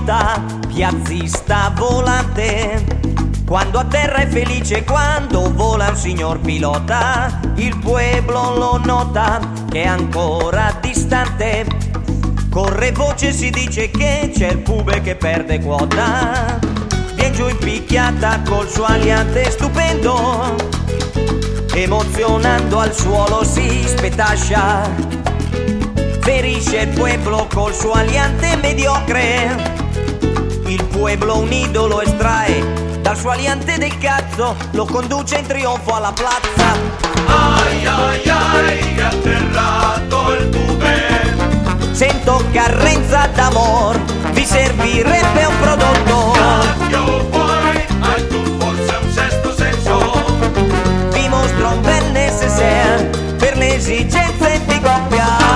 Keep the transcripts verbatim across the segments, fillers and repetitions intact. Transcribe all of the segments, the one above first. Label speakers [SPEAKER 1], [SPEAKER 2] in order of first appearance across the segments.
[SPEAKER 1] pilota, piazzista volante. Quando a terra è felice, quando vola un signor pilota, il pueblo lo nota che è ancora distante. Corre voce, si dice che c'è il pube che perde quota. Vien giù in picchiata col suo aliante stupendo, emozionando al suolo si spetascia. Ferisce il pueblo col suo aliante mediocre. Il pueblo un idolo estrae dal suo aliante del cazzo, lo conduce in trionfo alla piazza.
[SPEAKER 2] Ai ai ai, è atterrato il pube.
[SPEAKER 1] Sento carrenza d'amor, vi servirebbe un prodotto.
[SPEAKER 2] Cambio poi, hai tu forse un sesto senso.
[SPEAKER 1] Vi mostro un bel necessaire per le esigenze di coppia.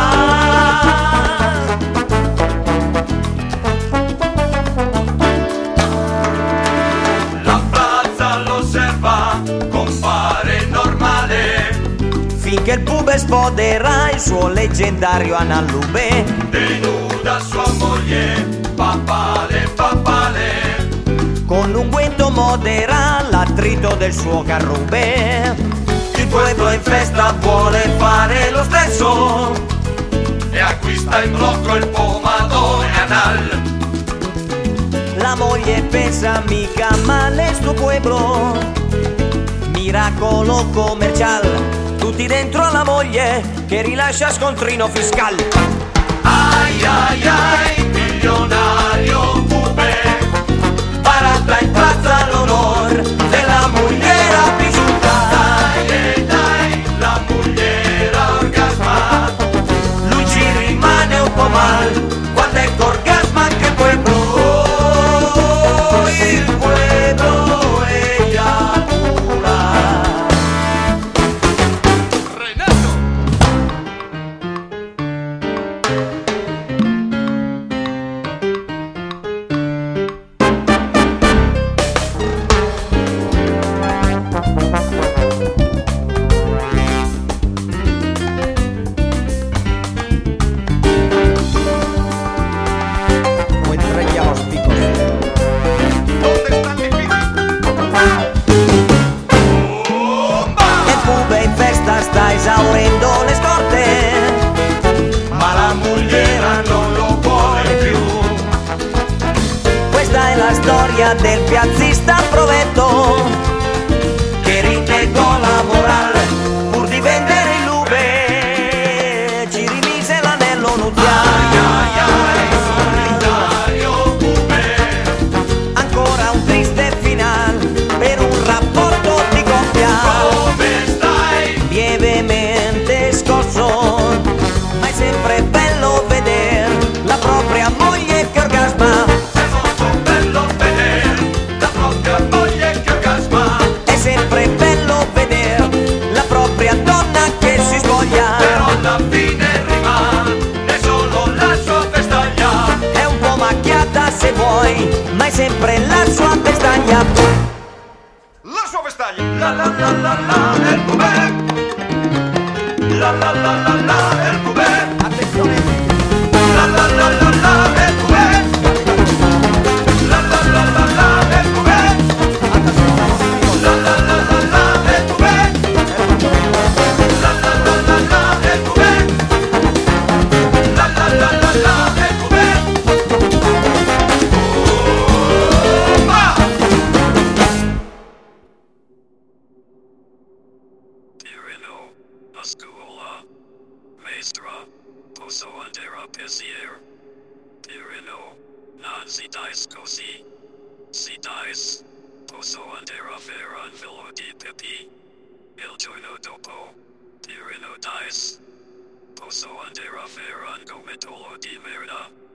[SPEAKER 1] Finché il pube sfoderà il suo leggendario Analube,
[SPEAKER 2] denuda sua moglie, papale, papale.
[SPEAKER 1] Con l'unguento modera l'attrito del suo carrube.
[SPEAKER 2] Il pueblo in festa vuole fare lo stesso e acquista in blocco il pomadone anal.
[SPEAKER 1] La moglie pensa mica male sto pueblo, miracolo commercial. Tutti dentro alla moglie che rilascia scontrino fiscal.
[SPEAKER 2] Ai ai ai, milionario pube,
[SPEAKER 1] parata in piazza l'onor della mogliera pisciuta.
[SPEAKER 2] Dai e dai, la mogliera orgasma.
[SPEAKER 1] Lui ci rimane un po' mal quando è che orgasma anche il pueblo. Il pueblo eiacula. Sta esaurendo le scorte,
[SPEAKER 2] ma la mogliera non lo vuole più.
[SPEAKER 1] Questa è la storia del piazzista provetto che rinnegò la morale pur di vendere il lube. Ci rimise l'anello nuziale.
[SPEAKER 2] Ai ai ai, solitario pube.
[SPEAKER 1] Ancora un triste final per un rapporto di coppia.
[SPEAKER 2] Come stai?
[SPEAKER 1] Lievemente scosso, ma è sempre bello vedere la propria moglie che orgasma.
[SPEAKER 2] È molto bello vedere la propria moglie che orgasma.
[SPEAKER 1] È sempre bello vedere la propria donna che si spoglia.
[SPEAKER 2] Però alla fine rimane solo la sua vestaglia.
[SPEAKER 1] È un po' macchiata se vuoi, ma è sempre la sua vestaglia.
[SPEAKER 2] La sua vestaglia. La la la la la, el pube. La la la la la, el pube.
[SPEAKER 1] Attenzione.
[SPEAKER 2] La la la la la, el pube. La la la la la, el pube. La la la la la, el pube. La la la la la, el pube. La la la la la, el pube. Bomba!
[SPEAKER 3] Tirino, Ascuola, Maestra, Poso Andera Pesier. Tirino, non si dice così. Si dice, Poso Andera Veran Villo di Pipi. Il giorno dopo, Tirino dice, Poso Andera Veran Gometolo di Merda.